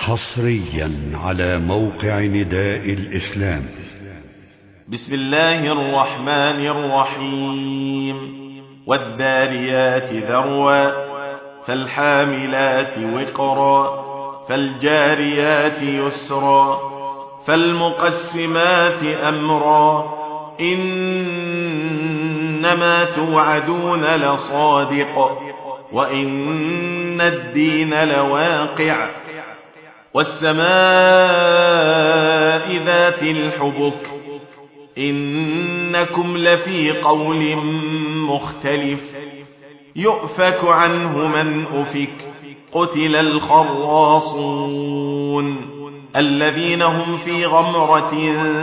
حصريا على موقع نداء الإسلام. بسم الله الرحمن الرحيم. والذاريات ذروا فالحاملات وقرا فالجاريات يسرا فالمقسمات أمرا إنما توعدون لصادق وإن الدين لواقع والسماء ذات الحبك إنكم لفي قول مختلف يؤفك عنه من أفك قتل الخراصون الذين هم في غمرة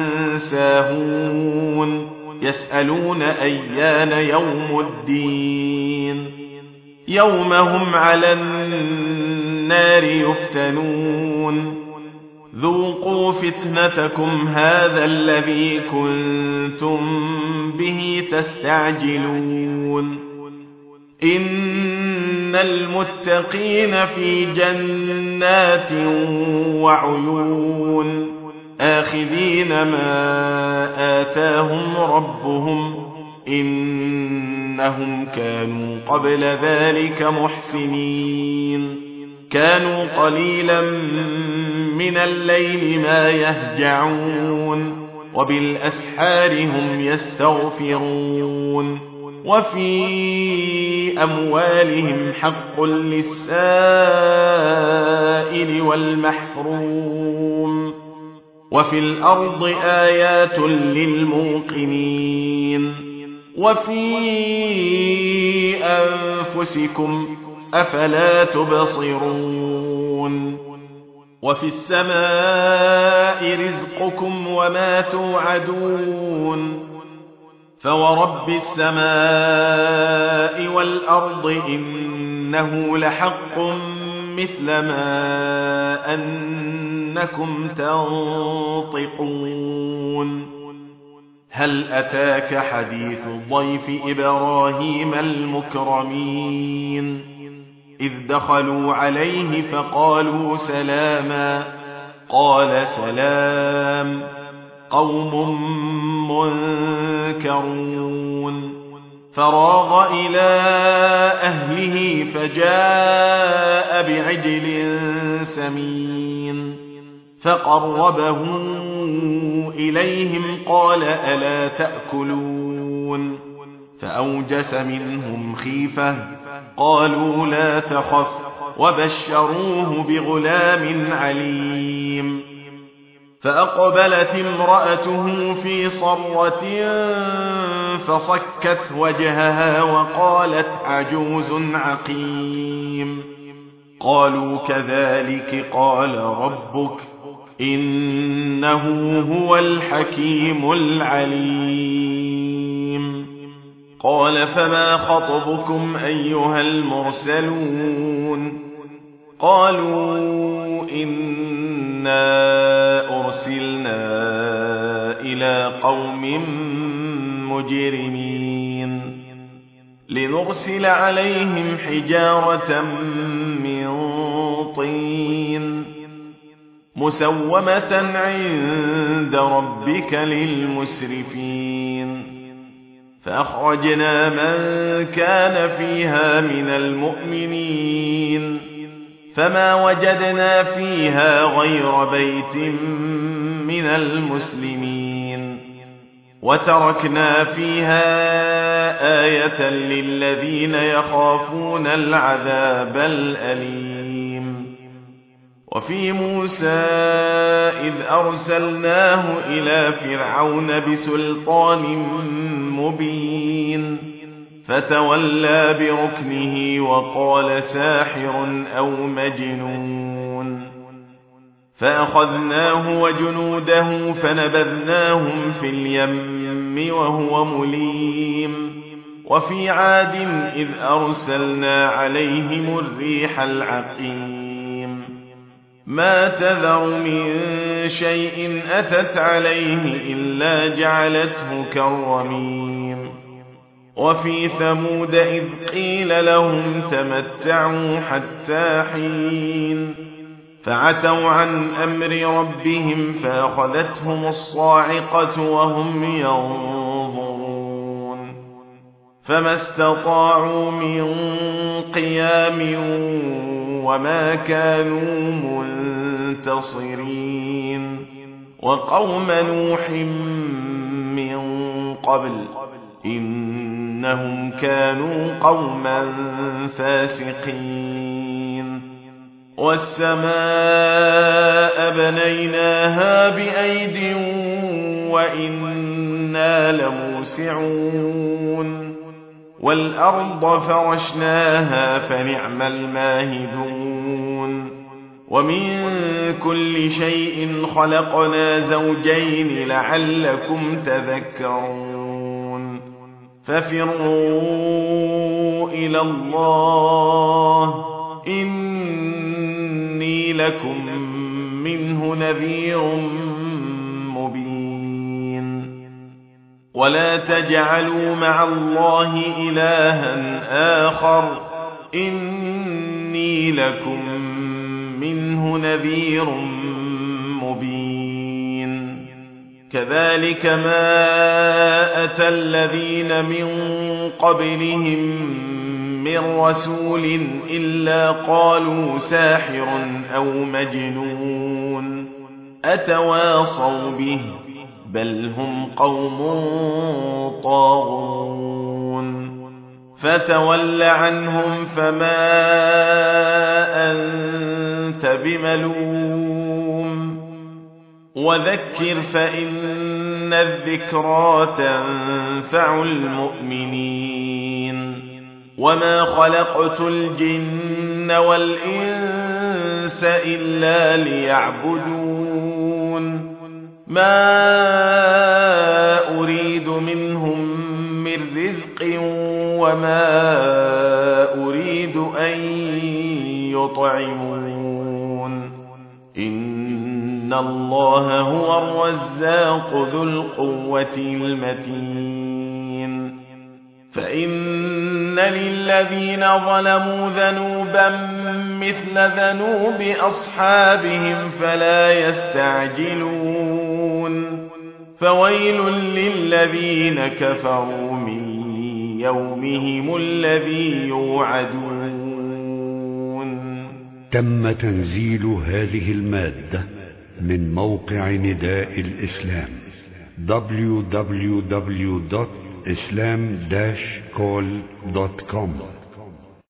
ساهون يسألون أيان يوم الدين يوم هم على النار يفتنون ذوقوا فتنتكم هذا الذي كنتم به تستعجلون إن المتقين في جنات وعيون آخذين ما آتاهم ربهم إنهم كانوا قبل ذلك محسنين كانوا قليلا من الليل ما يهجعون وبالأسحار هم يستغفرون وفي أموالهم حق للسائل والمحروم وفي الأرض آيات للموقنين وفي أنفسكم أفلا تبصرون وفي السماء رزقكم وما توعدون فورب السماء والأرض إنه لحق مثل ما أنكم تنطقون هل أتاك حديث ضيف إبراهيم المكرمين إذ دخلوا عليه فقالوا سلاما قال سلام قوم منكرون فراغ إلى أهله فجاء بعجل سمين فقربه إليهم قال ألا تأكلون فأوجس منهم خيفة قالوا لا تخف وبشروه بغلام عليم فأقبلت امرأته في صرة فصكت وجهها وقالت عجوز عقيم قالوا كذلك قال ربك إنه هو الحكيم العليم قال فما خطبكم أيها المرسلون قالوا إنا أرسلنا إلى قوم مجرمين لنرسل عليهم حجارة من طين مسومة عند ربك للمسرفين فأخرجنا من كان فيها من المؤمنين فما وجدنا فيها غير بيت من المسلمين وتركنا فيها آية للذين يخافون العذاب الأليم وفي موسى إذ أرسلناه إلى فرعون بسلطان مبين فتولى بركنه وقال ساحر أو مجنون فأخذناه وجنوده فنبذناهم في اليم وهو مليم وفي عاد إذ أرسلنا عليهم الريح العقيم ما تذر من شيء أتت عليه إلا جعلته كالرميم وفي ثمود إذ قيل لهم تمتعوا حتى حين فعتوا عن أمر ربهم فأخذتهم الصاعقة وهم ينظرون فما استطاعوا من قيام وما كانوا منتصرين وقوم نوح من قبل إنهم كانوا قوما فاسقين والسماء بنيناها بأيد وإنا لموسعون والأرض فرشناها فنعم الماهدون ومن كل شيء خلقنا زوجين لعلكم تذكرون ففروا إلى الله إني لكم منه نذير مبين ولا تجعلوا مع الله إلها آخر إني لكم منه نذير مبين كذلك ما أتى الذين من قبلهم من رسول إلا قالوا ساحر أو مجنون أتواصوا به بل هم قوم طاغون فتول عنهم فما أنت بملوم وذكر فإن الذكرى تنفع المؤمنين وما خلقت الجن والإنس إلا ليعبدون ما أريد منهم من رزق وما أريد أن يطعمون إن الله هو الرزاق ذو القوة المتين فإن للذين ظلموا ذنوبا مثل ذنوب أصحابهم فلا يستعجلون فويل للذين كفروا من يومهم الذي يوعدون. تم تنزيل هذه المادة من موقع نداء الإسلام www.islam-call.com